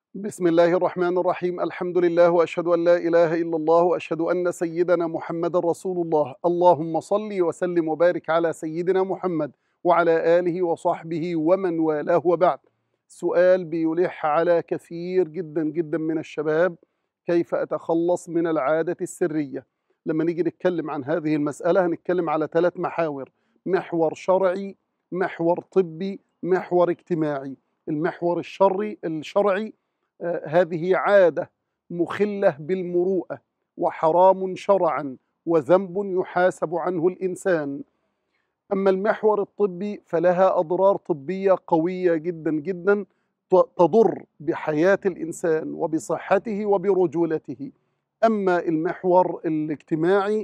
بسم الله الرحمن الرحيم. الحمد لله وأشهد أن لا إله إلا الله وأشهد أن سيدنا محمد رسول الله. اللهم صل وسلم وبارك على سيدنا محمد وعلى آله وصحبه ومن والاه، وبعد. سؤال بيلح على كثير جدا جدا من الشباب: كيف أتخلص من العادة السرية؟ لما نيجي نتكلم عن هذه المسألة هنتكلم على 3 محاور: محور شرعي، محور طبي، محور اجتماعي. المحور الشرعي هذه عادة مخلة بالمروءة وحرام شرعا وذنب يحاسب عنه الإنسان. أما المحور الطبي فلها أضرار طبية قوية جدا جدا تضر بحياة الإنسان وبصحته وبرجولته. أما المحور الاجتماعي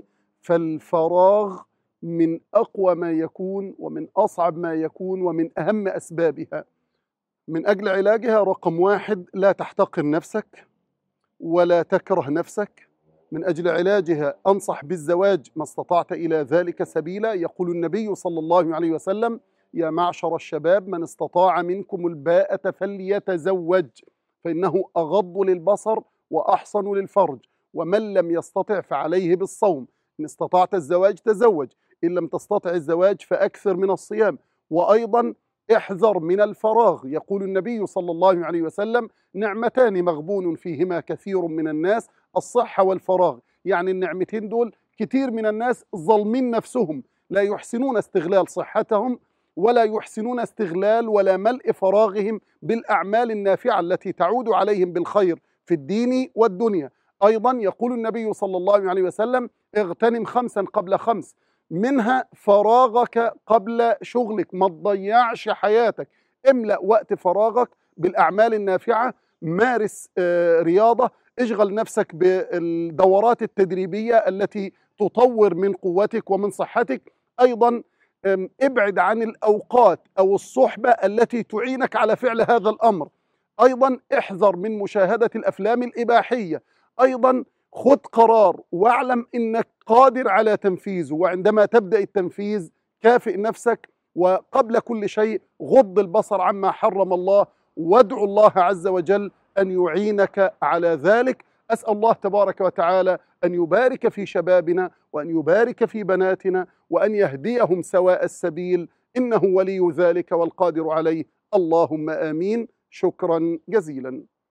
فالفراغ من أقوى ما يكون ومن أصعب ما يكون ومن أهم أسبابها. من أجل علاجها: رقم 1، لا تحتقر نفسك ولا تكره نفسك. من أجل علاجها أنصح بالزواج ما استطعت إلى ذلك سبيلا. يقول النبي صلى الله عليه وسلم: يا معشر الشباب من استطاع منكم الباءة فليتزوج فإنه أغض للبصر وأحصن للفرج، ومن لم يستطع فعليه بالصوم. إن استطعت الزواج تزوج، إن لم تستطع الزواج فأكثر من الصيام. وأيضا احذر من الفراغ. يقول النبي صلى الله عليه وسلم: نعمتان مغبون فيهما كثير من الناس، الصحة والفراغ. يعني النعمتين دول كتير من الناس ظالمين نفسهم، لا يحسنون استغلال صحتهم ولا يحسنون استغلال ولا ملء فراغهم بالأعمال النافعة التي تعود عليهم بالخير في الدين والدنيا. أيضا يقول النبي صلى الله عليه وسلم: اغتنم 5 قبل 5، منها فراغك قبل شغلك. ما تضيعش حياتك، املأ وقت فراغك بالأعمال النافعة. مارس رياضة، اشغل نفسك بالدورات التدريبية التي تطور من قوتك ومن صحتك. أيضا ابعد عن الأوقات أو الصحبة التي تعينك على فعل هذا الأمر. أيضا احذر من مشاهدة الأفلام الإباحية. أيضا خذ قرار واعلم أنك قادر على تنفيذه، وعندما تبدأ التنفيذ كافئ نفسك. وقبل كل شيء غض البصر عما حرم الله، وادعو الله عز وجل أن يعينك على ذلك. أسأل الله تبارك وتعالى أن يبارك في شبابنا وأن يبارك في بناتنا وأن يهديهم سواء السبيل، إنه ولي ذلك والقادر عليه. اللهم آمين. شكرا جزيلا.